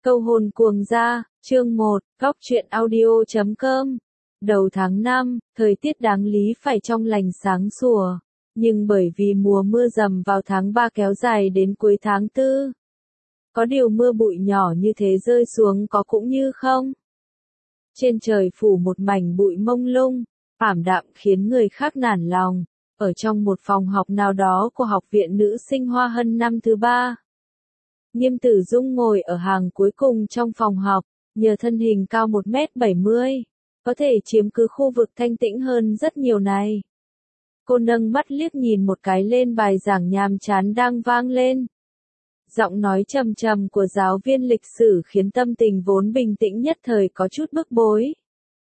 Câu hồn cuồng gia, chương 1, góc truyện audio.com. Đầu tháng 5, thời tiết đáng lý phải trong lành sáng sủa, nhưng bởi vì mùa mưa rầm vào tháng 3 kéo dài đến cuối tháng 4. Có điều mưa bụi nhỏ như thế rơi xuống có cũng như không. Trên trời phủ một mảnh bụi mông lung, ảm đạm khiến người khác nản lòng. Ở trong một phòng học nào đó của học viện nữ sinh Hoa Hân năm thứ 3. Nghiêm Tử Dung ngồi ở hàng cuối cùng trong phòng học, nhờ thân hình cao 1m70, có thể chiếm cứ khu vực thanh tĩnh hơn rất nhiều này. Cô nâng mắt liếc nhìn một cái lên bài giảng nhàm chán đang vang lên. Giọng nói trầm trầm của giáo viên lịch sử khiến tâm tình vốn bình tĩnh nhất thời có chút bức bối.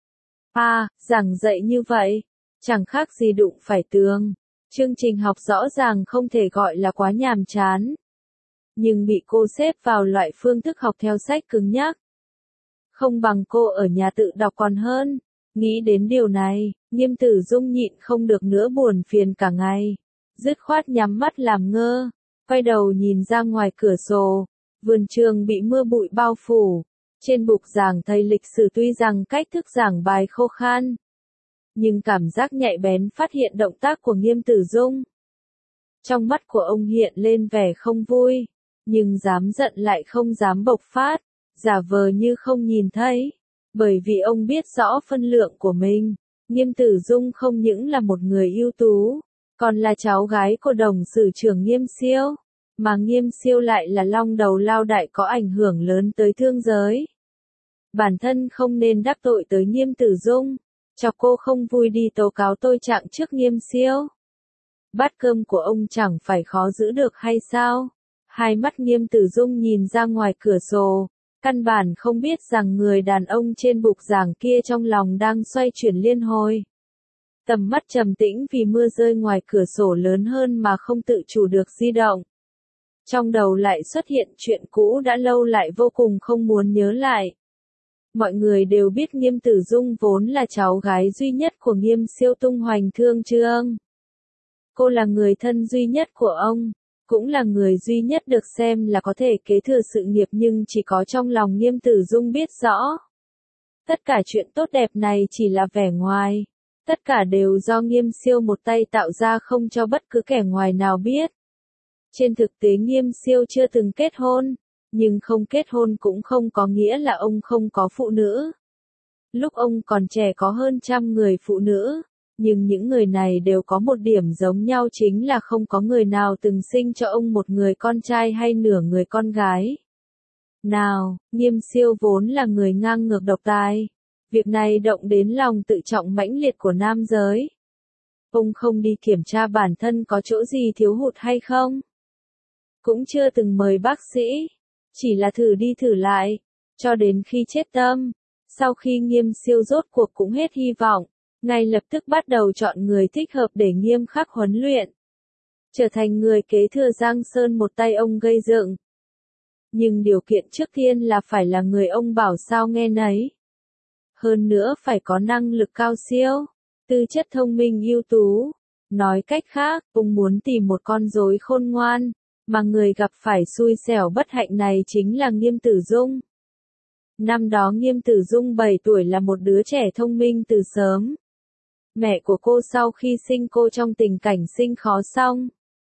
Giảng dạy như vậy, chẳng khác gì đụng phải tường. Chương trình học rõ ràng không thể gọi là quá nhàm chán, nhưng bị cô xếp vào loại phương thức học theo sách cứng nhắc. Không bằng cô ở nhà tự đọc còn hơn. Nghĩ đến điều này, Nghiêm Tử Dung nhịn không được nữa buồn phiền cả ngày. Dứt khoát nhắm mắt làm ngơ, quay đầu nhìn ra ngoài cửa sổ. Vườn trường bị mưa bụi bao phủ. Trên bục giảng thầy lịch sử tuy rằng cách thức giảng bài khô khan, nhưng cảm giác nhạy bén phát hiện động tác của Nghiêm Tử Dung. Trong mắt của ông hiện lên vẻ không vui, nhưng dám giận lại không dám bộc phát, giả vờ như không nhìn thấy. Bởi vì ông biết rõ phân lượng của mình, Nghiêm Tử Dung không những là một người ưu tú, còn là cháu gái của đồng sử trưởng Nghiêm Siêu, mà Nghiêm Siêu lại là long đầu lao đại có ảnh hưởng lớn tới thương giới. Bản thân không nên đắc tội tới Nghiêm Tử Dung, chọc cô không vui đi tố cáo tôi trạng trước Nghiêm Siêu. Bát cơm của ông chẳng phải khó giữ được hay sao? Hai mắt Nghiêm Tử Dung nhìn ra ngoài cửa sổ, căn bản không biết rằng người đàn ông trên bục giảng kia trong lòng đang xoay chuyển liên hồi. Tầm mắt trầm tĩnh vì mưa rơi ngoài cửa sổ lớn hơn mà không tự chủ được di động. Trong đầu lại xuất hiện chuyện cũ đã lâu lại vô cùng không muốn nhớ lại. Mọi người đều biết Nghiêm Tử Dung vốn là cháu gái duy nhất của Nghiêm Siêu tung hoành thương chương. Cô là người thân duy nhất của ông, cũng là người duy nhất được xem là có thể kế thừa sự nghiệp, nhưng chỉ có trong lòng Nghiêm Tử Dung biết rõ. Tất cả chuyện tốt đẹp này chỉ là vẻ ngoài. Tất cả đều do Nghiêm Siêu một tay tạo ra không cho bất cứ kẻ ngoài nào biết. Trên thực tế Nghiêm Siêu chưa từng kết hôn, nhưng không kết hôn cũng không có nghĩa là ông không có phụ nữ. Lúc ông còn trẻ có hơn 100 người phụ nữ. Nhưng những người này đều có một điểm giống nhau, chính là không có người nào từng sinh cho ông một người con trai hay nửa người con gái. Nào, Nghiêm Siêu vốn là người ngang ngược độc tài. Việc này động đến lòng tự trọng mãnh liệt của nam giới. Ông không đi kiểm tra bản thân có chỗ gì thiếu hụt hay không. Cũng chưa từng mời bác sĩ. Chỉ là thử đi thử lại. Cho đến khi chết tâm. Sau khi Nghiêm Siêu rốt cuộc cũng hết hy vọng, ngay lập tức bắt đầu chọn người thích hợp để nghiêm khắc huấn luyện. Trở thành người kế thừa Giang Sơn một tay ông gây dựng. Nhưng điều kiện trước tiên là phải là người ông bảo sao nghe nấy. Hơn nữa phải có năng lực cao siêu, tư chất thông minh ưu tú. Nói cách khác, ông muốn tìm một con rối khôn ngoan, mà người gặp phải xui xẻo bất hạnh này chính là Nghiêm Tử Dung. Năm đó Nghiêm Tử Dung 7 tuổi là một đứa trẻ thông minh từ sớm. Mẹ của cô sau khi sinh cô trong tình cảnh sinh khó xong,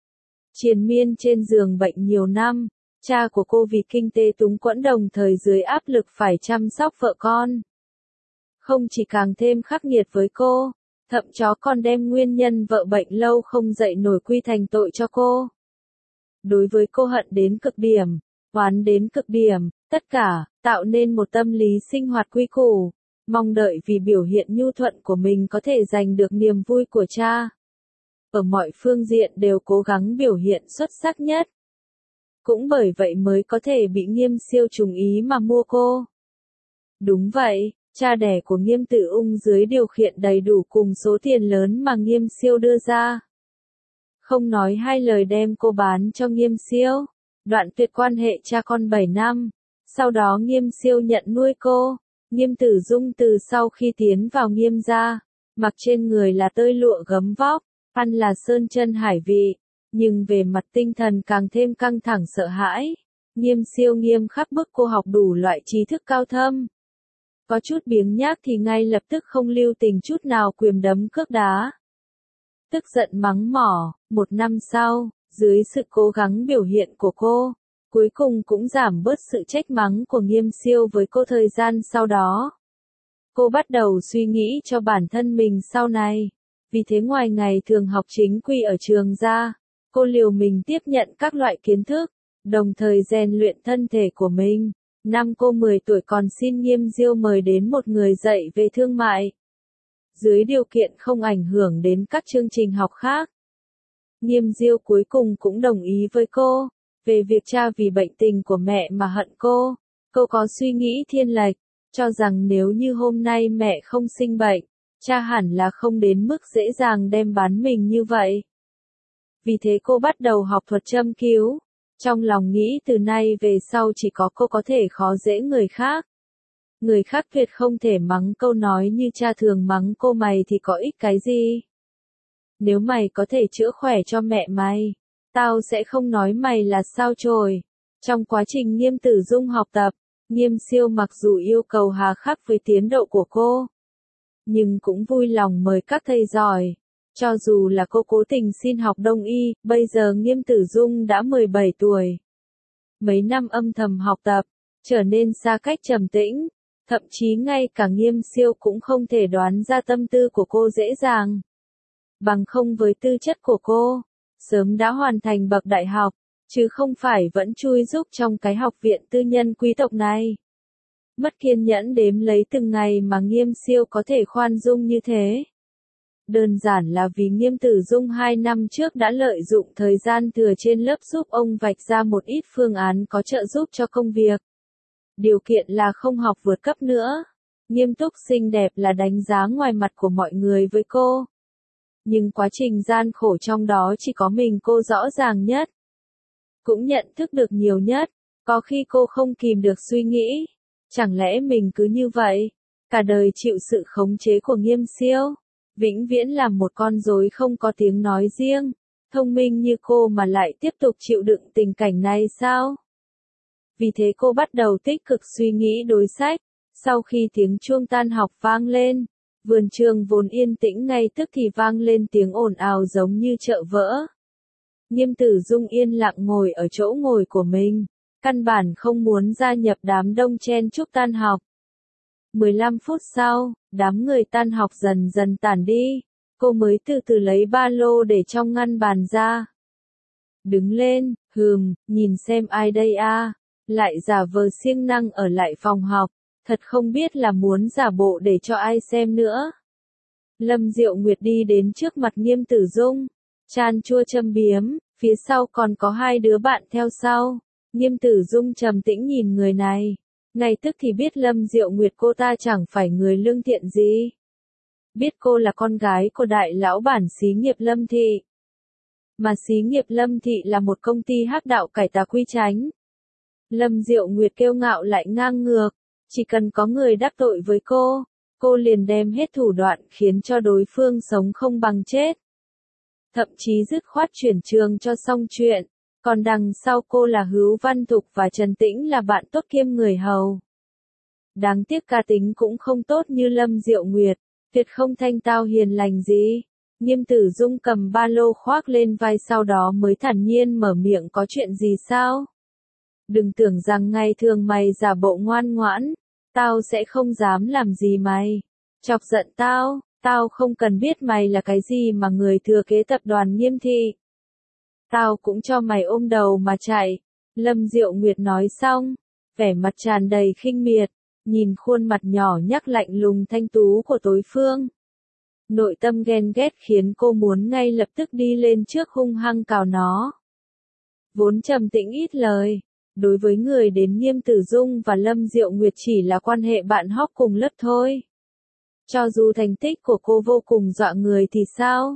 triền miên trên giường bệnh nhiều năm. Cha của cô vì kinh tế túng quẫn đồng thời dưới áp lực phải chăm sóc vợ con. Không chỉ càng thêm khắc nghiệt với cô, thậm chó còn đem nguyên nhân vợ bệnh lâu không dậy nổi quy thành tội cho cô. Đối với cô hận đến cực điểm, oán đến cực điểm, tất cả, tạo nên một tâm lý sinh hoạt quy củ. Mong đợi vì biểu hiện nhu thuận của mình có thể giành được niềm vui của cha. Ở mọi phương diện đều cố gắng biểu hiện xuất sắc nhất. Cũng bởi vậy mới có thể bị Nghiêm Siêu trùng ý mà mua cô. Đúng vậy, cha đẻ của Nghiêm Tử Ung dưới điều khiển đầy đủ cùng số tiền lớn mà Nghiêm Siêu đưa ra. Không nói hai lời đem cô bán cho Nghiêm Siêu, đoạn tuyệt quan hệ cha con 7 năm. Sau đó Nghiêm Siêu nhận nuôi cô. Nghiêm Tử Dung từ sau khi tiến vào Nghiêm gia, mặc trên người là tơi lụa gấm vóc, ăn là sơn chân hải vị, nhưng về mặt tinh thần càng thêm căng thẳng sợ hãi. Nghiêm Siêu nghiêm khắc bức cô học đủ loại trí thức cao thâm. Có chút biếng nhác thì ngay lập tức không lưu tình chút nào quyền đấm cước đá. Tức giận mắng mỏ, một năm sau, dưới sự cố gắng biểu hiện của cô, cuối cùng cũng giảm bớt sự trách mắng của Nghiêm Siêu với cô thời gian sau đó. Cô bắt đầu suy nghĩ cho bản thân mình sau này. Vì thế ngoài ngày thường học chính quy ở trường ra, cô liều mình tiếp nhận các loại kiến thức, đồng thời rèn luyện thân thể của mình. Năm cô 10 tuổi còn xin Nghiêm Diêu mời đến một người dạy về thương mại. Dưới điều kiện không ảnh hưởng đến các chương trình học khác. Nghiêm Diêu cuối cùng cũng đồng ý với cô, về việc cha vì bệnh tình của mẹ mà hận cô. Cô có suy nghĩ thiên lệch, cho rằng nếu như hôm nay mẹ không sinh bệnh, cha hẳn là không đến mức dễ dàng đem bán mình như vậy. Vì thế cô bắt đầu học thuật châm cứu, trong lòng nghĩ từ nay về sau chỉ có cô có thể khó dễ người khác. Người khác tuyệt không thể mắng câu nói như cha thường mắng cô mày thì có ích cái gì. Nếu mày có thể chữa khỏe cho mẹ mày, tao sẽ không nói mày là sao chổi. Trong quá trình Nghiêm Tử Dung học tập, Nghiêm Siêu mặc dù yêu cầu hà khắc với tiến độ của cô, nhưng cũng vui lòng mời các thầy giỏi. Cho dù là cô cố tình xin học đông y, bây giờ Nghiêm Tử Dung đã 17 tuổi. Mấy năm âm thầm học tập, trở nên xa cách trầm tĩnh, thậm chí ngay cả Nghiêm Siêu cũng không thể đoán ra tâm tư của cô dễ dàng. Bằng không với tư chất của cô, sớm đã hoàn thành bậc đại học, chứ không phải vẫn chui rúc trong cái học viện tư nhân quý tộc này. Mất kiên nhẫn đếm lấy từng ngày mà Nghiêm Siêu có thể khoan dung như thế. Đơn giản là vì Nghiêm Tử Dung 2 năm trước đã lợi dụng thời gian thừa trên lớp giúp ông vạch ra một ít phương án có trợ giúp cho công việc. Điều kiện là không học vượt cấp nữa. Nghiêm túc xinh đẹp là đánh giá ngoài mặt của mọi người với cô. Nhưng quá trình gian khổ trong đó chỉ có mình cô rõ ràng nhất. Cũng nhận thức được nhiều nhất. Có khi cô không kìm được suy nghĩ. Chẳng lẽ mình cứ như vậy, cả đời chịu sự khống chế của Nghiêm Siêu, vĩnh viễn làm một con rối không có tiếng nói riêng, thông minh như cô mà lại tiếp tục chịu đựng tình cảnh này sao? Vì thế cô bắt đầu tích cực suy nghĩ đối sách. Sau khi tiếng chuông tan học vang lên, vườn trường vốn yên tĩnh ngay tức thì vang lên tiếng ồn ào giống như chợ vỡ. Nghiêm Tử Dung yên lặng ngồi ở chỗ ngồi của mình, căn bản không muốn gia nhập đám đông chen chúc tan học. 15 phút sau, đám người tan học dần dần tản đi, cô mới từ từ lấy ba lô để trong ngăn bàn ra. Đứng lên, nhìn xem ai đây a, lại giả vờ siêng năng ở lại phòng học, thật không biết là muốn giả bộ để cho ai xem nữa. Lâm Diệu Nguyệt đi đến trước mặt Nghiêm Tử Dung, chan chua châm biếm, phía sau còn có hai đứa bạn theo sau. Nghiêm Tử Dung trầm tĩnh nhìn người này, ngay tức thì biết Lâm Diệu Nguyệt cô ta chẳng phải người lương thiện gì. Biết cô là con gái của đại lão bản xí nghiệp Lâm Thị. Mà xí nghiệp Lâm Thị là một công ty hắc đạo cải tà quy chánh. Lâm Diệu Nguyệt kiêu ngạo lại ngang ngược, chỉ cần có người đắc tội với cô liền đem hết thủ đoạn khiến cho đối phương sống không bằng chết. Thậm chí dứt khoát chuyển trường cho xong chuyện. Còn đằng sau cô là Hữu Văn Thục và Trần Tĩnh là bạn tốt kiêm người hầu. Đáng tiếc cá tính cũng không tốt như Lâm Diệu Nguyệt, tuyệt không thanh tao hiền lành gì. Nghiêm Tử Dung cầm ba lô khoác lên vai sau đó mới thản nhiên mở miệng có chuyện gì sao? Đừng tưởng rằng ngày thường mày giả bộ ngoan ngoãn, tao sẽ không dám làm gì mày. Chọc giận tao không cần biết mày là cái gì mà người thừa kế tập đoàn Nghiêm Thị. Tao cũng cho mày ôm đầu mà chạy. Lâm Diệu Nguyệt nói xong, vẻ mặt tràn đầy khinh miệt, nhìn khuôn mặt nhỏ nhắc lạnh lùng thanh tú của đối phương. Nội tâm ghen ghét khiến cô muốn ngay lập tức đi lên trước hung hăng cào nó. Vốn trầm tĩnh ít lời, đối với người đến Nghiêm Tử Dung và Lâm Diệu Nguyệt chỉ là quan hệ bạn hóc cùng lớp thôi. Cho dù thành tích của cô vô cùng dọa người thì sao?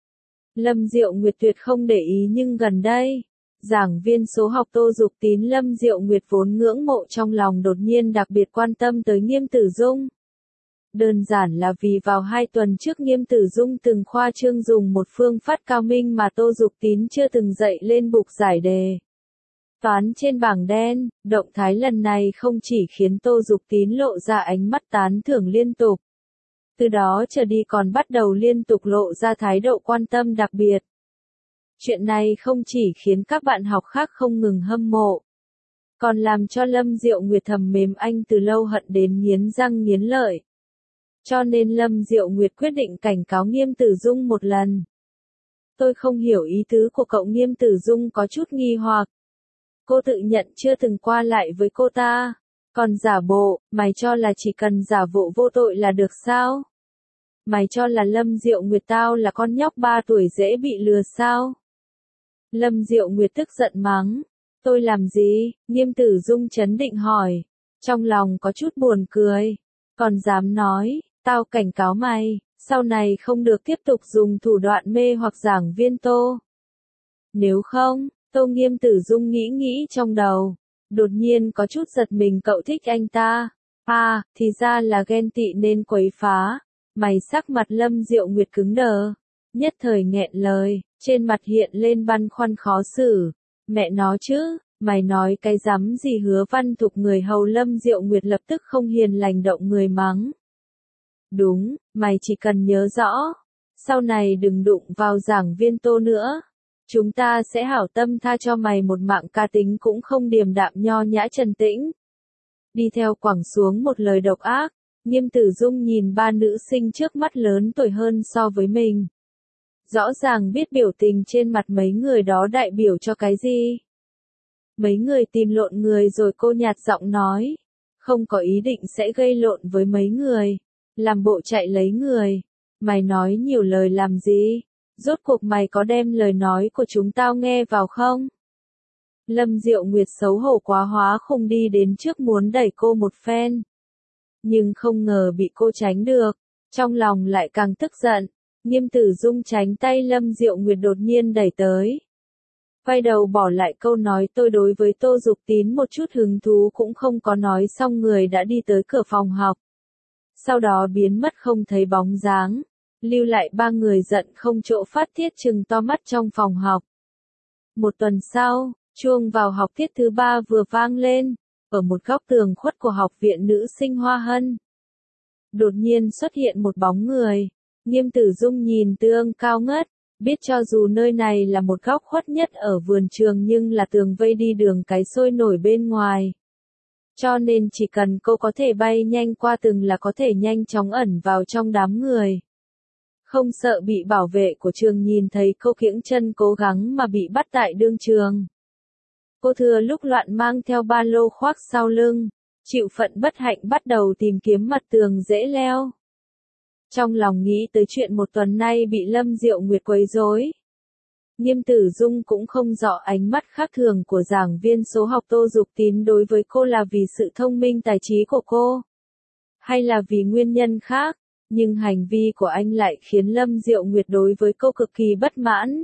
Lâm Diệu Nguyệt tuyệt không để ý nhưng gần đây, giảng viên số học Tô Dục Tín Lâm Diệu Nguyệt vốn ngưỡng mộ trong lòng đột nhiên đặc biệt quan tâm tới Nghiêm Tử Dung. Đơn giản là vì vào 2 tuần trước Nghiêm Tử Dung từng khoa trương dùng một phương pháp cao minh mà Tô Dục Tín chưa từng dạy lên bục giải đề. Toán trên bảng đen, động thái lần này không chỉ khiến Tô Dục Tín lộ ra ánh mắt tán thưởng liên tục. Từ đó trở đi còn bắt đầu liên tục lộ ra thái độ quan tâm đặc biệt. Chuyện này không chỉ khiến các bạn học khác không ngừng hâm mộ, còn làm cho Lâm Diệu Nguyệt thầm mến anh từ lâu hận đến nghiến răng nghiến lợi. Cho nên Lâm Diệu Nguyệt quyết định cảnh cáo Nghiêm Tử Dung một lần. Tôi không hiểu ý tứ của cậu. Nghiêm Tử Dung có chút nghi hoặc. Cô tự nhận chưa từng qua lại với cô ta. Còn giả bộ, mày cho là chỉ cần giả bộ vô tội là được sao? Mày cho là Lâm Diệu Nguyệt tao là con nhóc 3 tuổi dễ bị lừa sao? Lâm Diệu Nguyệt tức giận mắng. Tôi làm gì? Nghiêm Tử Dung trấn định hỏi. Trong lòng có chút buồn cười. Còn dám nói, tao cảnh cáo mày, sau này không được tiếp tục dùng thủ đoạn mê hoặc giảng viên Tô. Nếu không, Tô. Nghiêm Tử Dung nghĩ nghĩ trong đầu. Đột nhiên có chút giật mình. Cậu thích anh ta. À, thì ra là ghen tị nên quấy phá. Mày sắc mặt Lâm Diệu Nguyệt cứng đờ. Nhất thời nghẹn lời, trên mặt hiện lên băn khoăn khó xử. Mẹ nó chứ, mày nói cái rắm gì Hứa Văn Thục người hầu. Lâm Diệu Nguyệt lập tức không hiền lành động người mắng. Đúng, mày chỉ cần nhớ rõ. Sau này đừng đụng vào giảng viên Tô nữa. Chúng ta sẽ hảo tâm tha cho mày một mạng. Cá tính cũng không điềm đạm nho nhã trần tĩnh. Đi theo quẳng xuống một lời độc ác. Nghiêm Tử Dung nhìn ba nữ sinh trước mắt lớn tuổi hơn so với mình. Rõ ràng biết biểu tình trên mặt mấy người đó đại biểu cho cái gì. Mấy người tìm lộn người rồi. Cô nhạt giọng nói. Không có ý định sẽ gây lộn với mấy người. Làm bộ chạy lấy người. Mày nói nhiều lời làm gì? Rốt cuộc mày có đem lời nói của chúng tao nghe vào không? Lâm Diệu Nguyệt xấu hổ quá hóa khùng đi đến trước muốn đẩy cô một phen. Nhưng không ngờ bị cô tránh được. Trong lòng lại càng tức giận. Nghiêm Tử Dung tránh tay Lâm Diệu Nguyệt đột nhiên đẩy tới. Quay đầu bỏ lại câu nói. Tôi đối với Tô Dục Tín một chút hứng thú cũng không có. Nói xong người đã đi tới cửa phòng học. Sau đó biến mất không thấy bóng dáng. Lưu lại ba người giận không chỗ phát tiết trừng to mắt trong phòng học. Một tuần sau, chuông vào học tiết thứ 3 vừa vang lên. Ở một góc tường khuất của học viện nữ sinh Hoa Hân. Đột nhiên xuất hiện một bóng người. Nghiêm Tử Dung nhìn tường cao ngất. Biết cho dù nơi này là một góc khuất nhất ở vườn trường nhưng là tường vây đi đường cái sôi nổi bên ngoài. Cho nên chỉ cần cô có thể bay nhanh qua tường là có thể nhanh chóng ẩn vào trong đám người. Không sợ bị bảo vệ của trường nhìn thấy cô kiễng chân cố gắng mà bị bắt tại đương trường. Cô thừa lúc loạn mang theo ba lô khoác sau lưng, chịu phận bất hạnh bắt đầu tìm kiếm mặt tường dễ leo. Trong lòng nghĩ tới chuyện một tuần nay bị Lâm Diệu Nguyệt quấy rối. Nghiêm Tử Dung cũng không rõ ánh mắt khác thường của giảng viên số học Tô Dục Tín đối với cô là vì sự thông minh tài trí của cô, hay là vì nguyên nhân khác, nhưng hành vi của anh lại khiến Lâm Diệu Nguyệt đối với cô cực kỳ bất mãn.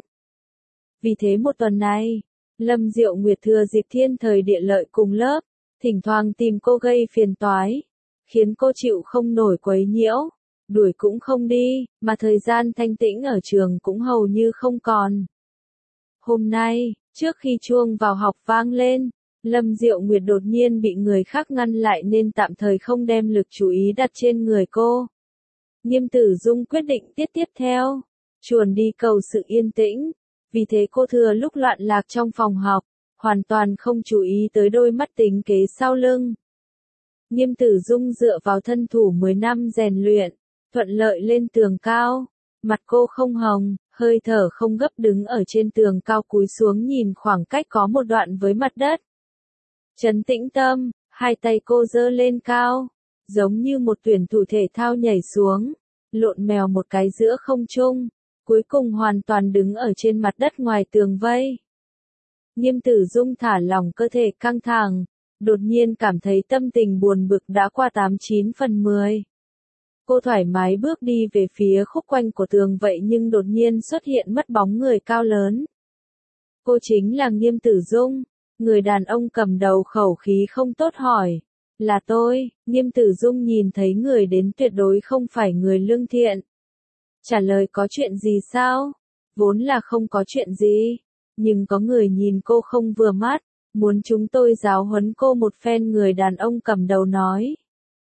Vì thế một tuần này, Lâm Diệu Nguyệt thừa dịp thiên thời địa lợi cùng lớp, thỉnh thoảng tìm cô gây phiền toái, khiến cô chịu không nổi quấy nhiễu, đuổi cũng không đi, mà thời gian thanh tĩnh ở trường cũng hầu như không còn. Hôm nay, trước khi chuông vào học vang lên, Lâm Diệu Nguyệt đột nhiên bị người khác ngăn lại nên tạm thời không đem lực chú ý đặt trên người cô. Nghiêm Tử Dung quyết định tiết tiếp theo, chuồn đi cầu sự yên tĩnh, vì thế cô thừa lúc loạn lạc trong phòng học, hoàn toàn không chú ý tới đôi mắt tính kế sau lưng. Nghiêm Tử Dung dựa vào thân thủ 10 năm rèn luyện, thuận lợi lên tường cao, mặt cô không hồng, hơi thở không gấp đứng ở trên tường cao cúi xuống nhìn khoảng cách có một đoạn với mặt đất. Trấn tĩnh tâm, hai tay cô giơ lên cao, giống như một tuyển thủ thể thao nhảy xuống, lộn mèo một cái giữa không trung, cuối cùng hoàn toàn đứng ở trên mặt đất ngoài tường vây. Nghiêm Tử Dung thả lỏng cơ thể căng thẳng, đột nhiên cảm thấy tâm tình buồn bực đã qua 89 phần 10. Cô thoải mái bước đi về phía khúc quanh của tường vậy nhưng đột nhiên xuất hiện mất bóng người cao lớn. Cô chính là Nghiêm Tử Dung, người đàn ông cầm đầu khẩu khí không tốt hỏi. Là tôi. Nghiêm Tử Dung nhìn thấy người đến tuyệt đối không phải người lương thiện. Trả lời có chuyện gì sao? Vốn là không có chuyện gì. Nhưng có người nhìn cô không vừa mắt, Muốn chúng tôi giáo huấn cô một phen, người đàn ông cầm đầu nói.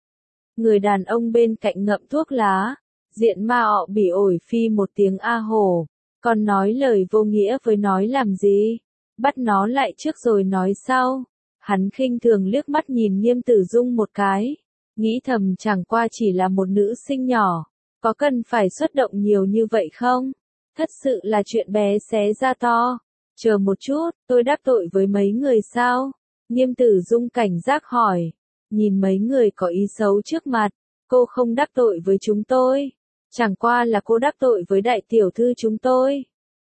Người đàn ông bên cạnh ngậm thuốc lá, diện ma ọ bỉ ổi phi một tiếng a hổ, còn nói lời vô nghĩa với nói làm gì, bắt nó lại trước rồi nói sau. Hắn khinh thường liếc mắt nhìn Nghiêm Tử Dung một cái, nghĩ thầm chẳng qua chỉ là một nữ sinh nhỏ, có cần phải xuất động nhiều như vậy không? Thật sự là chuyện bé xé ra to. Chờ một chút, tôi đắc tội với mấy người sao? Nghiêm Tử Dung cảnh giác hỏi. Nhìn mấy người có ý xấu trước mặt, cô không đắc tội với chúng tôi. Chẳng qua là cô đắc tội với đại tiểu thư chúng tôi.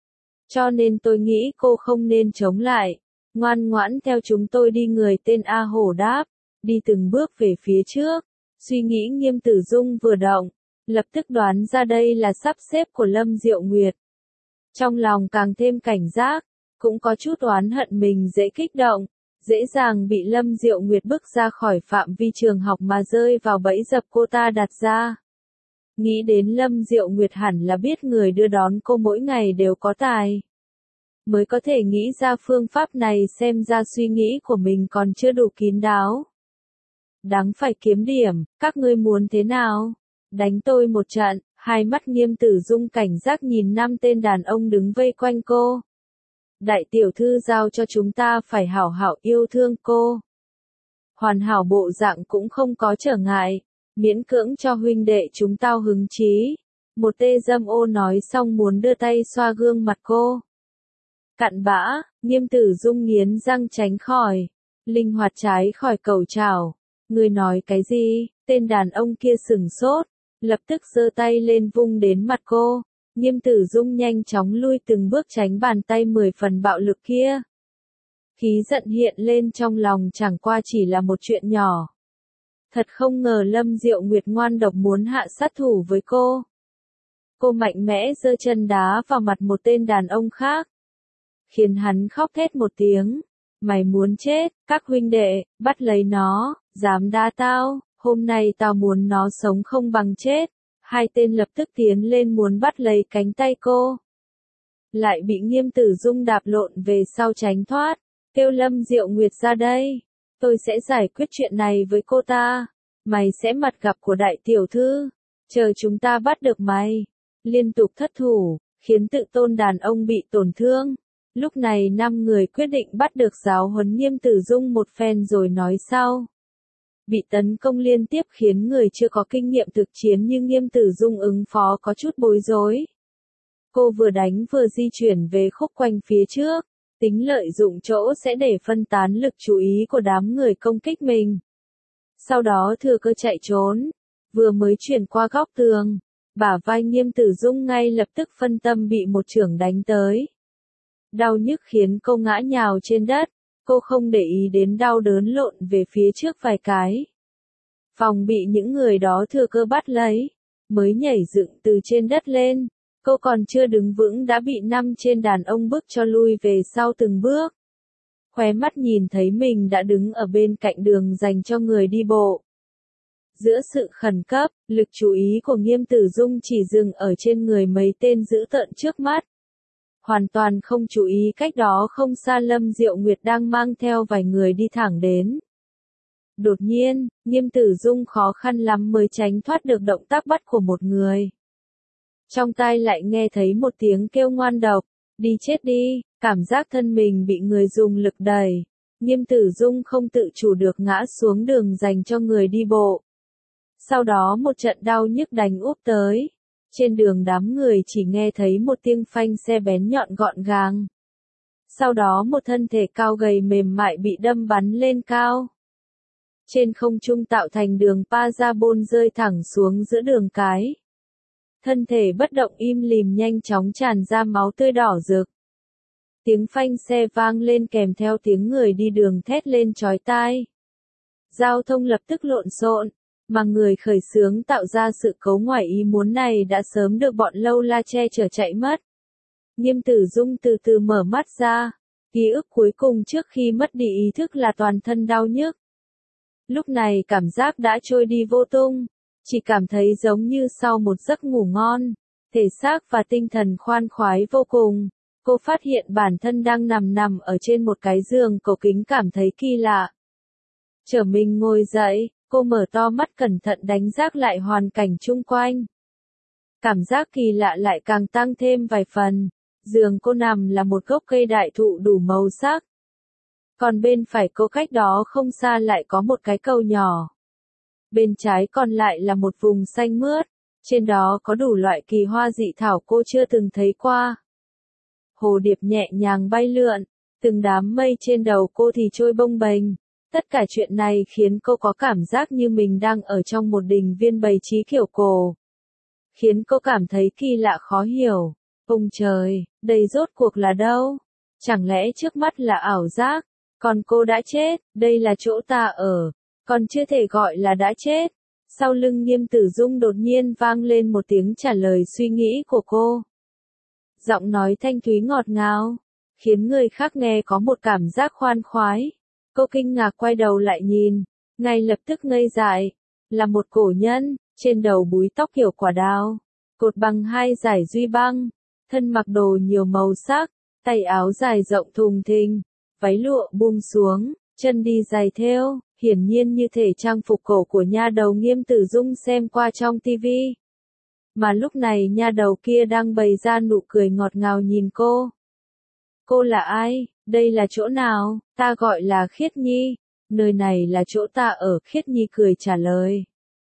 Cho nên tôi nghĩ cô không nên chống lại. Ngoan ngoãn theo chúng tôi đi, người tên A Hổ đáp. Đi từng bước về phía trước. Suy nghĩ Nghiêm Tử Dung vừa động, lập tức đoán ra đây là sắp xếp của Lâm Diệu Nguyệt. Trong lòng càng thêm cảnh giác, cũng có chút oán hận mình dễ kích động, dễ dàng bị Lâm Diệu Nguyệt bức ra khỏi phạm vi trường học mà rơi vào bẫy dập cô ta đặt ra. Nghĩ đến Lâm Diệu Nguyệt hẳn là biết người đưa đón cô mỗi ngày đều có tài, mới có thể nghĩ ra phương pháp này, xem ra suy nghĩ của mình còn chưa đủ kín đáo. Đáng phải kiếm điểm, các ngươi muốn thế nào? Đánh tôi một trận. Hai mắt Nghiêm Tử Dung cảnh giác nhìn 5 tên đàn ông đứng vây quanh cô. Đại tiểu thư giao cho chúng ta phải hảo hảo yêu thương cô. Hoàn hảo bộ dạng cũng không có trở ngại, miễn cưỡng cho huynh đệ chúng tao hứng chí. Một tê dâm ô nói xong muốn đưa tay xoa gương mặt cô. Cặn bã, Nghiêm Tử Dung nghiến răng tránh khỏi, linh hoạt trái khỏi cầu trảo. Ngươi nói cái gì? Tên đàn ông kia sửng sốt, lập tức giơ tay lên vung đến mặt cô. Nghiêm Tử Dung nhanh chóng lui từng bước tránh bàn tay 10 phần bạo lực kia. Khí giận hiện lên trong lòng, chẳng qua chỉ là một chuyện nhỏ. Thật không ngờ Lâm Diệu Nguyệt ngoan độc muốn hạ sát thủ với cô. Cô mạnh mẽ giơ chân đá vào mặt một tên đàn ông khác, khiến hắn khóc thét một tiếng. Mày muốn chết, các huynh đệ, bắt lấy nó, dám đá tao, hôm nay tao muốn nó sống không bằng chết. Hai tên lập tức tiến lên muốn bắt lấy cánh tay cô. Lại bị Nghiêm Tử Dung đạp lộn về sau tránh thoát, kêu Lâm Diệu Nguyệt ra đây. Tôi sẽ giải quyết chuyện này với cô ta. Mày sẽ mặt gặp của đại tiểu thư. Chờ chúng ta bắt được mày. Liên tục thất thủ, khiến tự tôn đàn ông bị tổn thương. Lúc này 5 người quyết định bắt được giáo huấn Nghiêm Tử Dung một phen rồi nói sau. Bị tấn công liên tiếp khiến người chưa có kinh nghiệm thực chiến như Nghiêm Tử Dung ứng phó có chút bối rối. Cô vừa đánh vừa di chuyển về khúc quanh phía trước, tính lợi dụng chỗ sẽ để phân tán lực chú ý của đám người công kích mình. Sau đó thừa cơ chạy trốn, vừa mới chuyển qua góc tường, bả vai Nghiêm Tử Dung ngay lập tức phân tâm bị một chưởng đánh tới. Đau nhức khiến cô ngã nhào trên đất. Cô không để ý đến đau đớn, lộn về phía trước vài cái. Phòng bị những người đó thừa cơ bắt lấy, mới nhảy dựng từ trên đất lên. Cô còn chưa đứng vững đã bị 5 trên đàn ông bức cho lui về sau từng bước. Khóe mắt nhìn thấy mình đã đứng ở bên cạnh đường dành cho người đi bộ. Giữa sự khẩn cấp, lực chú ý của Nghiêm Tử Dung chỉ dừng ở trên người mấy tên dữ tợn trước mắt. Hoàn toàn không chú ý cách đó không xa Lâm Diệu Nguyệt đang mang theo vài người đi thẳng đến. Đột nhiên, Nghiêm Tử Dung khó khăn lắm mới tránh thoát được động tác bắt của một người. Trong tai lại nghe thấy một tiếng kêu ngoan độc, đi chết đi, cảm giác thân mình bị người dùng lực đẩy. Nghiêm Tử Dung không tự chủ được ngã xuống đường dành cho người đi bộ. Sau đó một trận đau nhức đánh úp tới. Trên đường đám người chỉ nghe thấy một tiếng phanh xe bén nhọn gọn gàng. Sau đó một thân thể cao gầy mềm mại bị đâm bắn lên cao. Trên không trung tạo thành đường parabol rơi thẳng xuống giữa đường cái. Thân thể bất động im lìm nhanh chóng tràn ra máu tươi đỏ rực. Tiếng phanh xe vang lên kèm theo tiếng người đi đường thét lên chói tai. Giao thông lập tức lộn xộn. Mà người khởi xướng tạo ra sự cố ngoài ý muốn này đã sớm được bọn lâu la che chở chạy mất. Nghiêm Tử Dung từ từ mở mắt ra, ký ức cuối cùng trước khi mất đi ý thức là toàn thân đau nhức. Lúc này cảm giác đã trôi đi vô tung, chỉ cảm thấy giống như sau một giấc ngủ ngon, thể xác và tinh thần khoan khoái vô cùng. Cô phát hiện bản thân đang nằm ở trên một cái giường cổ kính cảm thấy kỳ lạ. Trở mình ngồi dậy, cô mở to mắt cẩn thận đánh giá lại hoàn cảnh chung quanh. Cảm giác kỳ lạ lại càng tăng thêm vài phần. Giường cô nằm là một gốc cây đại thụ đủ màu sắc. Còn bên phải cô cách đó không xa lại có một cái cầu nhỏ. Bên trái còn lại là một vùng xanh mướt. Trên đó có đủ loại kỳ hoa dị thảo cô chưa từng thấy qua. Hồ điệp nhẹ nhàng bay lượn, từng đám mây trên đầu cô thì trôi bông bềnh. Tất cả chuyện này khiến cô có cảm giác như mình đang ở trong một đình viên bày trí kiểu cổ. Khiến cô cảm thấy kỳ lạ khó hiểu. Ông trời, đây rốt cuộc là đâu? Chẳng lẽ trước mắt là ảo giác? Còn cô đã chết, đây là chỗ ta ở. Còn chưa thể gọi là đã chết. Sau lưng Nghiêm Tử Dung đột nhiên vang lên một tiếng trả lời suy nghĩ của cô. Giọng nói thanh thúy ngọt ngào, khiến người khác nghe có một cảm giác khoan khoái. Cô kinh ngạc quay đầu lại nhìn, ngay lập tức ngây dại. Là một cổ nhân, trên đầu búi tóc kiểu quả đào, cột bằng hai dải duy băng, thân mặc đồ nhiều màu sắc, tay áo dài rộng thùng thình, váy lụa buông xuống, chân đi giày thêu, hiển nhiên như thể trang phục cổ của nha đầu Nghiêm Tử Dung xem qua trong tivi. Mà lúc này nha đầu kia đang bày ra nụ cười ngọt ngào nhìn cô. Cô là ai? Đây là chỗ nào? Ta gọi là Khiết Nhi. Nơi này là chỗ ta ở, Khiết Nhi cười trả lời.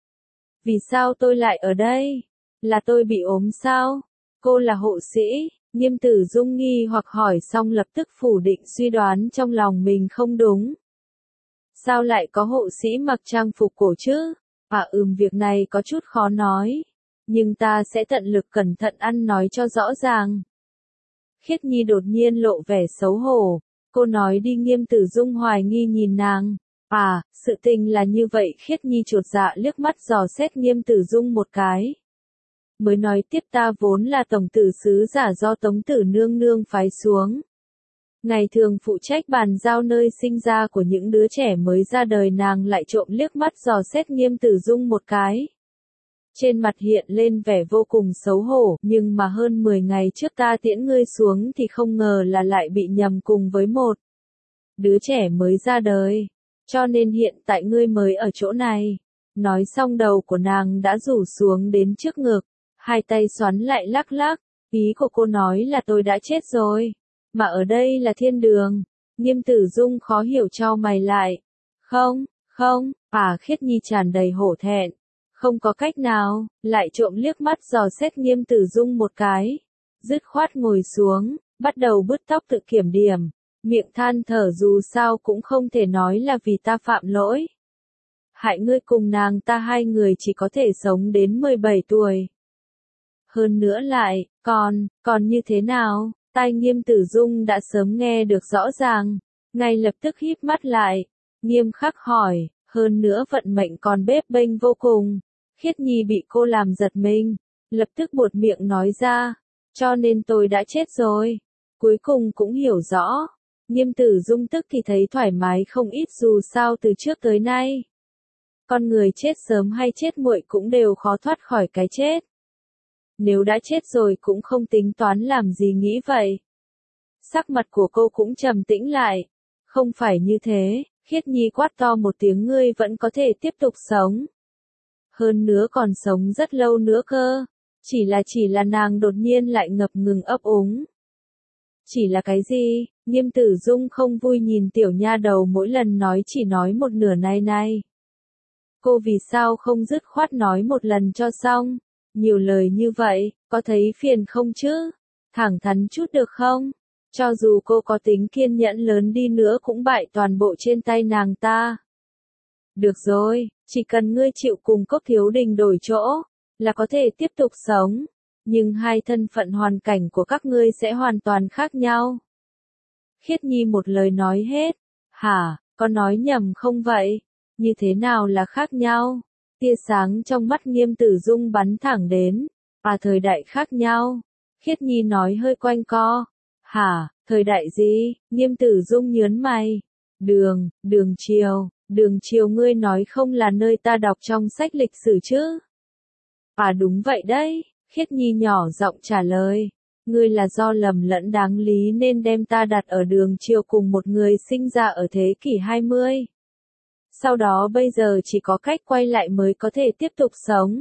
Vì sao tôi lại ở đây? Là tôi bị ốm sao? Cô là hộ sĩ? Nghiêm Tử Dung nghi hoặc hỏi xong lập tức phủ định suy đoán trong lòng mình không đúng. Sao lại có hộ sĩ mặc trang phục cổ chứ? Việc này có chút khó nói. Nhưng ta sẽ tận lực cẩn thận ăn nói cho rõ ràng. Khiết Nhi đột nhiên lộ vẻ xấu hổ. Cô nói đi. Nghiêm Tử Dung hoài nghi nhìn nàng. Sự tình là như vậy. Khiết Nhi chột dạ liếc mắt dò xét Nghiêm Tử Dung một cái. Mới nói tiếp, ta vốn là tổng tử sứ giả do Tống Tử Nương Nương phái xuống. Ngày thường phụ trách bàn giao nơi sinh ra của những đứa trẻ mới ra đời. Nàng lại trộm liếc mắt dò xét Nghiêm Tử Dung một cái. Trên mặt hiện lên vẻ vô cùng xấu hổ, nhưng mà hơn 10 ngày trước ta tiễn ngươi xuống thì không ngờ là lại bị nhầm cùng với một đứa trẻ mới ra đời. Cho nên hiện tại ngươi mới ở chỗ này. Nói xong đầu của nàng đã rủ xuống đến trước ngực, hai tay xoắn lại lắc lắc. Ý của cô nói là tôi đã chết rồi, mà ở đây là thiên đường. Nghiêm Tử Dung khó hiểu chau mày lại. Không, Khiết Nhi tràn đầy hổ thẹn. Không có cách nào, lại trộm liếc mắt dò xét Nghiêm Tử Dung một cái. Dứt khoát ngồi xuống, bắt đầu bứt tóc tự kiểm điểm. Miệng than thở dù sao cũng không thể nói là vì ta phạm lỗi. Hại ngươi cùng nàng ta hai người chỉ có thể sống đến 17 tuổi. Hơn nữa lại, còn như thế nào? Tai Nghiêm Tử Dung đã sớm nghe được rõ ràng. Ngay lập tức híp mắt lại. Nghiêm khắc hỏi, hơn nữa vận mệnh còn bếp bênh vô cùng. Khiết Nhi bị cô làm giật mình. Lập tức buột miệng nói ra. Cho nên tôi đã chết rồi. Cuối cùng cũng hiểu rõ. Nghiêm Tử Dung tức thì thấy thoải mái không ít, dù sao từ trước tới nay. Con người chết sớm hay chết muộn cũng đều khó thoát khỏi cái chết. Nếu đã chết rồi cũng không tính toán làm gì nghĩ vậy. Sắc mặt của cô cũng trầm tĩnh lại. Không phải như thế, Khiết Nhi quát to một tiếng, ngươi vẫn có thể tiếp tục sống. Hơn nữa còn sống rất lâu nữa cơ. Chỉ là nàng đột nhiên lại ngập ngừng ấp úng. Chỉ là cái gì? Nghiêm Tử Dung không vui nhìn tiểu nha đầu mỗi lần nói chỉ nói một nửa này. Cô vì sao không dứt khoát nói một lần cho xong? Nhiều lời như vậy, có thấy phiền không chứ? Thẳng thắn chút được không? Cho dù cô có tính kiên nhẫn lớn đi nữa cũng bại toàn bộ trên tay nàng ta. Được rồi, chỉ cần ngươi chịu cùng Cốc Thiếu Đình đổi chỗ, là có thể tiếp tục sống. Nhưng hai thân phận hoàn cảnh của các ngươi sẽ hoàn toàn khác nhau. Khiết Nhi một lời nói hết. Hả, có nói nhầm không vậy? Như thế nào là khác nhau? Tia sáng trong mắt Nghiêm Tử Dung bắn thẳng đến. Thời đại khác nhau. Khiết Nhi nói hơi quanh co. Hả, thời đại gì? Nghiêm Tử Dung nhớn mày. Đường Triều ngươi nói không là nơi ta đọc trong sách lịch sử chứ? Đúng vậy đấy, Khiết Nhi nhỏ giọng trả lời. Ngươi là do lầm lẫn đáng lý nên đem ta đặt ở đường chiều cùng một người sinh ra ở thế kỷ 20. Sau đó bây giờ chỉ có cách quay lại mới có thể tiếp tục sống.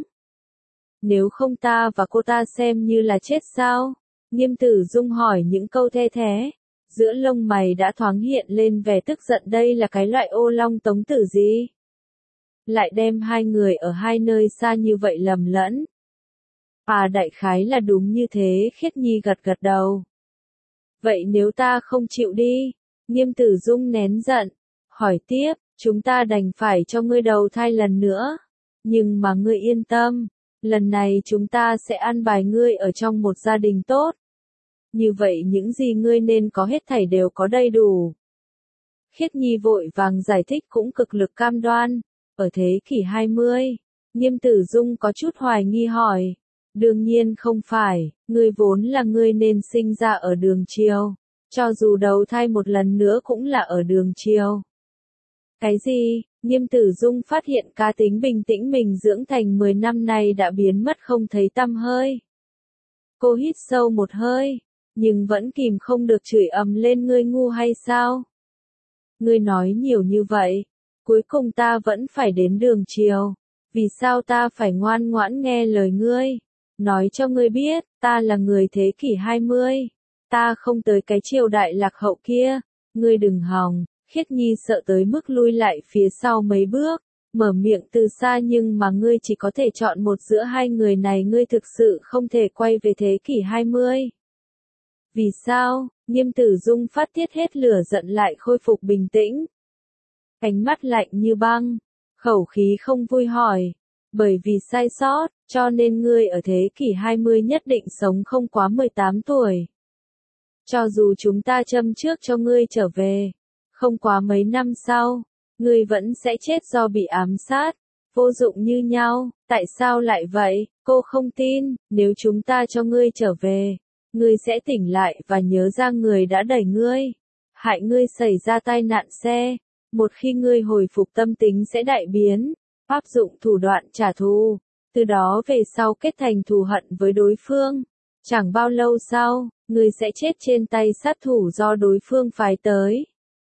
Nếu không ta và cô ta xem như là chết sao? Nghiêm Tử Dung hỏi những câu the thế. Giữa lông mày đã thoáng hiện lên vẻ tức giận, đây là cái loại ô long tống tử gì? Lại đem hai người ở hai nơi xa như vậy lầm lẫn. À, đại khái là đúng như thế, Khiết Nhi gật gật đầu. Vậy nếu ta không chịu đi? Nghiêm Tử Dung nén giận, hỏi tiếp, chúng ta đành phải cho ngươi đầu thai lần nữa. Nhưng mà ngươi yên tâm, lần này chúng ta sẽ an bài ngươi ở trong một gia đình tốt. Như vậy những gì ngươi nên có hết thảy đều có đầy đủ. Khiết Nhi vội vàng giải thích cũng cực lực cam đoan. Ở thế kỷ 20, Nghiêm Tử Dung có chút hoài nghi hỏi. Đương nhiên không phải, ngươi vốn là ngươi nên sinh ra ở đường chiều. Cho dù đầu thai một lần nữa cũng là ở đường chiều. Cái gì? Nghiêm Tử Dung phát hiện cá tính bình tĩnh mình dưỡng thành 10 năm nay đã biến mất không thấy tăm hơi. Cô hít sâu một hơi, nhưng vẫn kìm không được chửi ầm lên, ngươi ngu hay sao? Ngươi nói nhiều như vậy, cuối cùng ta vẫn phải đến đường chiều. Vì sao ta phải ngoan ngoãn nghe lời ngươi? Nói cho ngươi biết, ta là người thế kỷ 20. Ta không tới cái triều đại lạc hậu kia. Ngươi đừng hòng. Khiết Nhi sợ tới mức lui lại phía sau mấy bước, mở miệng từ xa, nhưng mà ngươi chỉ có thể chọn một giữa hai người này, ngươi thực sự không thể quay về thế kỷ 20. Vì sao? Nghiêm Tử Dung phát tiết hết lửa giận lại khôi phục bình tĩnh. Ánh mắt lạnh như băng, khẩu khí không vui hỏi. Bởi vì sai sót, cho nên ngươi ở thế kỷ 20 nhất định sống không quá 18 tuổi. Cho dù chúng ta châm trước cho ngươi trở về, không quá mấy năm sau, ngươi vẫn sẽ chết do bị ám sát, vô dụng như nhau. Tại sao lại vậy? Cô không tin, nếu chúng ta cho ngươi trở về, ngươi sẽ tỉnh lại và nhớ ra người đã đẩy ngươi, hại ngươi xảy ra tai nạn xe. Một khi ngươi hồi phục tâm tính sẽ đại biến, áp dụng thủ đoạn trả thù, từ đó về sau kết thành thù hận với đối phương. Chẳng bao lâu sau, ngươi sẽ chết trên tay sát thủ do đối phương phái tới.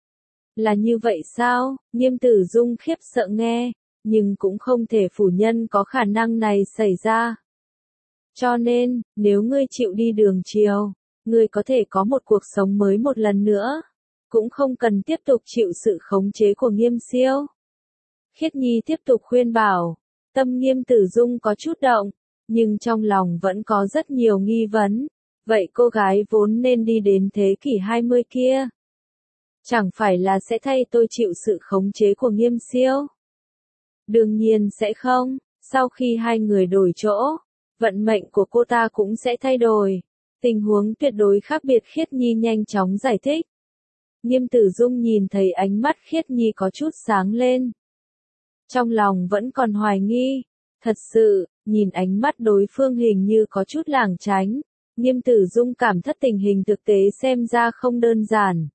Là như vậy sao? Nghiêm Tử Dung khiếp sợ nghe, nhưng cũng không thể phủ nhận có khả năng này xảy ra. Cho nên, nếu ngươi chịu đi đường chiều, ngươi có thể có một cuộc sống mới một lần nữa, cũng không cần tiếp tục chịu sự khống chế của Nghiêm Siêu. Khiết Nhi tiếp tục khuyên bảo, tâm Nghiêm Tử Dung có chút động, nhưng trong lòng vẫn có rất nhiều nghi vấn. Vậy cô gái vốn nên đi đến thế kỷ 20 kia, chẳng phải là sẽ thay tôi chịu sự khống chế của Nghiêm Siêu? Đương nhiên sẽ không, sau khi hai người đổi chỗ, vận mệnh của cô ta cũng sẽ thay đổi. Tình huống tuyệt đối khác biệt, Khiết Nhi nhanh chóng giải thích. Nghiêm Tử Dung nhìn thấy ánh mắt Khiết Nhi có chút sáng lên. Trong lòng vẫn còn hoài nghi. Thật sự, nhìn ánh mắt đối phương hình như có chút lảng tránh. Nghiêm Tử Dung cảm thất tình hình thực tế xem ra không đơn giản.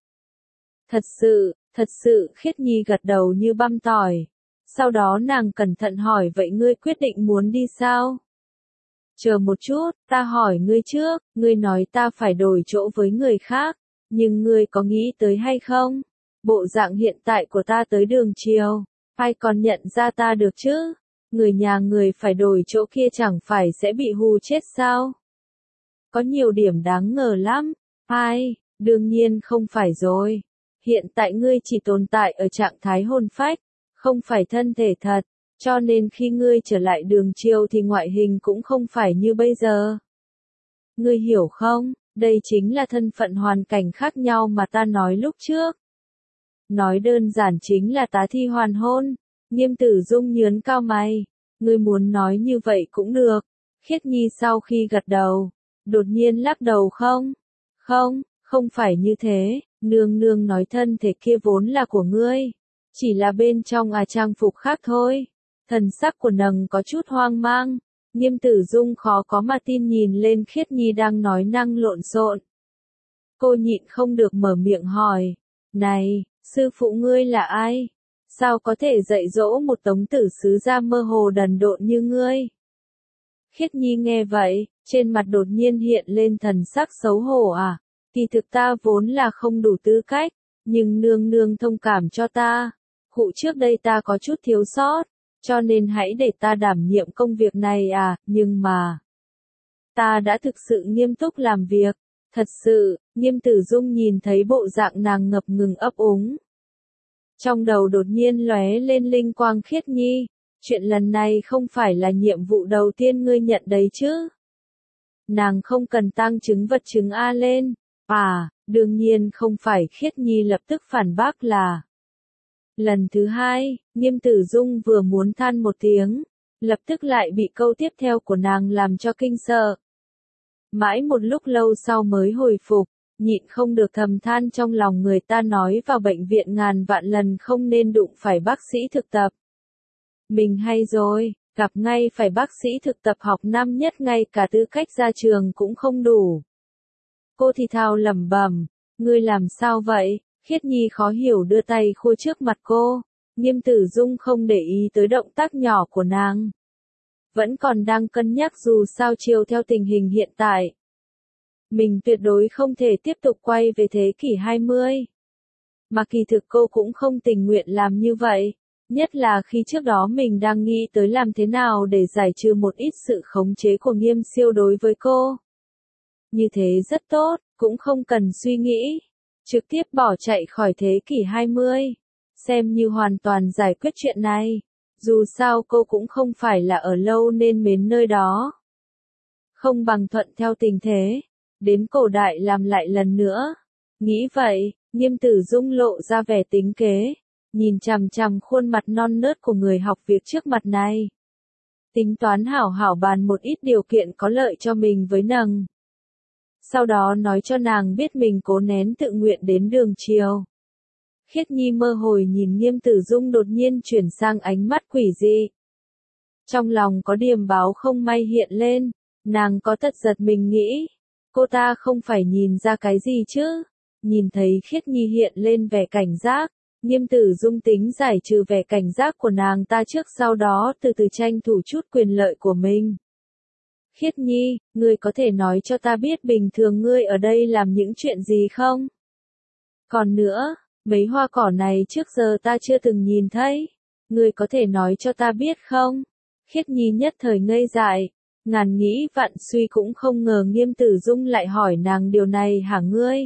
Thật sự, Khiết Nhi gật đầu như băm tỏi. Sau đó nàng cẩn thận hỏi, vậy ngươi quyết định muốn đi sao? Chờ một chút, ta hỏi ngươi trước, ngươi nói ta phải đổi chỗ với người khác, nhưng ngươi có nghĩ tới hay không? Bộ dạng hiện tại của ta tới đường chiều, ai còn nhận ra ta được chứ? Người nhà người phải đổi chỗ kia chẳng phải sẽ bị hù chết sao? Có nhiều điểm đáng ngờ lắm. Ai, đương nhiên không phải rồi. Hiện tại ngươi chỉ tồn tại ở trạng thái hồn phách, không phải thân thể thật, cho nên khi ngươi trở lại đường chiều thì ngoại hình cũng không phải như bây giờ. Ngươi hiểu không? Đây chính là thân phận hoàn cảnh khác nhau mà ta nói lúc trước. Nói đơn giản chính là tá thi hoàn hôn. Nghiêm Tử Dung nhướng cao mày. Ngươi muốn nói như vậy cũng được. Khiết Nhi sau khi gật đầu, đột nhiên lắc đầu, không phải như thế. Nương nương nói thân thể kia vốn là của ngươi, chỉ là bên trong trang phục khác thôi. Thần sắc của nàng có chút hoang mang. Nghiêm Tử Dung khó có mà tin nhìn lên Khiết Nhi đang nói năng lộn xộn. Cô nhịn không được mở miệng hỏi, này, sư phụ ngươi là ai? Sao có thể dạy dỗ một tống tử sứ ra mơ hồ đần độn như ngươi? Khiết Nhi nghe vậy, trên mặt đột nhiên hiện lên thần sắc xấu hổ à, kỳ thực ta vốn là không đủ tư cách, nhưng nương nương thông cảm cho ta. Khụ trước đây ta có chút thiếu sót, cho nên hãy để ta đảm nhiệm công việc này à, nhưng mà ta đã thực sự nghiêm túc làm việc, thật sự. Nghiêm Tử Dung nhìn thấy bộ dạng nàng ngập ngừng ấp úng. Trong đầu đột nhiên lóe lên linh quang. Khiết Nhi, chuyện lần này không phải là nhiệm vụ đầu tiên ngươi nhận đấy chứ? Nàng không cần tang chứng vật chứng A lên. À, đương nhiên không phải. Khiết Nhi lập tức phản bác là. Lần thứ hai, Nghiêm Tử Dung vừa muốn than một tiếng, lập tức lại bị câu tiếp theo của nàng làm cho kinh sợ. Mãi một lúc lâu sau mới hồi phục, nhịn không được thầm than trong lòng, người ta nói vào bệnh viện ngàn vạn lần không nên đụng phải bác sĩ thực tập. Mình hay rồi, gặp ngay phải bác sĩ thực tập học năm nhất, ngay cả tư cách ra trường cũng không đủ. Cô thì thào lẩm bẩm, ngươi làm sao vậy? Khiết Nhi khó hiểu đưa tay khua trước mặt cô. Nghiêm Tử Dung không để ý tới động tác nhỏ của nàng. Vẫn còn đang cân nhắc, dù sao chiều theo tình hình hiện tại, mình tuyệt đối không thể tiếp tục quay về thế kỷ 20. Mà kỳ thực cô cũng không tình nguyện làm như vậy. Nhất là khi trước đó mình đang nghĩ tới làm thế nào để giải trừ một ít sự khống chế của Nghiêm Siêu đối với cô. Như thế rất tốt, cũng không cần suy nghĩ. Trực tiếp bỏ chạy khỏi thế kỷ 20. Xem như hoàn toàn giải quyết chuyện này. Dù sao cô cũng không phải là ở lâu nên mến nơi đó. Không bằng thuận theo tình thế. Đến cổ đại làm lại lần nữa. Nghĩ vậy, Nghiêm Tử Dung lộ ra vẻ tính kế. Nhìn chằm chằm khuôn mặt non nớt của người học việc trước mặt này. Tính toán hảo hảo bàn một ít điều kiện có lợi cho mình với nàng. Sau đó nói cho nàng biết mình cố nén tự nguyện đến đường chiều. Khiết Nhi mơ hồi nhìn Nghiêm Tử Dung đột nhiên chuyển sang ánh mắt quỷ dị. Trong lòng có điềm báo không may hiện lên, nàng có tật giật mình nghĩ. Cô ta không phải nhìn ra cái gì chứ? Nhìn thấy Khiết Nhi hiện lên vẻ cảnh giác, Nghiêm Tử Dung tính giải trừ vẻ cảnh giác của nàng ta trước, sau đó từ từ tranh thủ chút quyền lợi của mình. Khiết Nhi, ngươi có thể nói cho ta biết bình thường ngươi ở đây làm những chuyện gì không? Còn nữa, mấy hoa cỏ này trước giờ ta chưa từng nhìn thấy. Ngươi có thể nói cho ta biết không? Khiết Nhi nhất thời ngây dại, ngàn nghĩ vạn suy cũng không ngờ Nghiêm Tử Dung lại hỏi nàng điều này hả ngươi?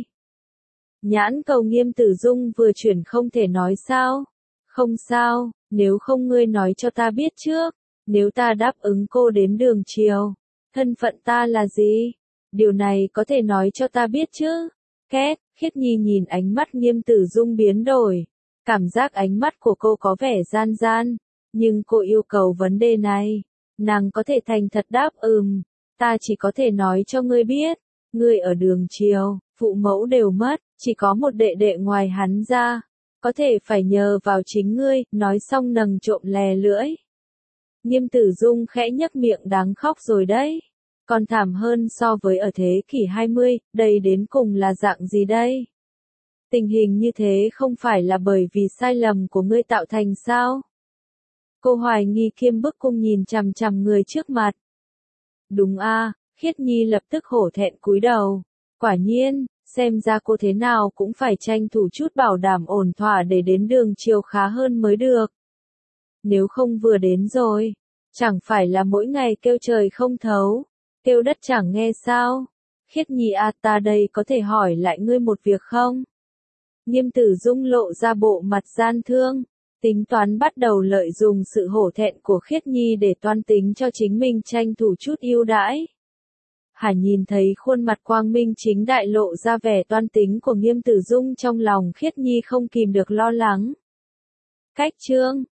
Nhãn cầu Nghiêm Tử Dung vừa chuyển, không thể nói sao? Không sao, nếu không ngươi nói cho ta biết trước, nếu ta đáp ứng cô đến đường chiều, thân phận ta là gì? Điều này có thể nói cho ta biết chứ? Két, Khiết Nhi nhìn ánh mắt Nghiêm Tử Dung biến đổi. Cảm giác ánh mắt của cô có vẻ gian gian, nhưng cô yêu cầu vấn đề này. Nàng có thể thành thật đáp ta chỉ có thể nói cho ngươi biết. Ngươi ở đường chiều, phụ mẫu đều mất, chỉ có một đệ đệ ngoài hắn ra. Có thể phải nhờ vào chính ngươi, nói xong nầng trộm lè lưỡi. Nghiêm Tử Dung khẽ nhếch miệng, đáng khóc rồi đấy. Còn thảm hơn so với ở thế kỷ 20, đây đến cùng là dạng gì đây? Tình hình như thế không phải là bởi vì sai lầm của ngươi tạo thành sao? Cô hoài nghi kiêm bức cung nhìn chằm chằm người trước mặt. Đúng a, Khiết Nhi lập tức hổ thẹn cúi đầu. Quả nhiên, xem ra cô thế nào cũng phải tranh thủ chút bảo đảm ổn thỏa để đến đường chiều khá hơn mới được. Nếu không vừa đến rồi, chẳng phải là mỗi ngày kêu trời không thấu, kêu đất chẳng nghe sao? Khiết Nhi à, ta đây có thể hỏi lại ngươi một việc không? Nghiêm Tử Dung lộ ra bộ mặt gian thương, tính toán bắt đầu lợi dụng sự hổ thẹn của Khiết Nhi để toan tính cho chính mình tranh thủ chút ưu đãi. Hà nhìn thấy khuôn mặt quang minh chính đại lộ ra vẻ toan tính của Nghiêm Tử Dung, trong lòng Khiết Nhi không kìm được lo lắng. Cách chương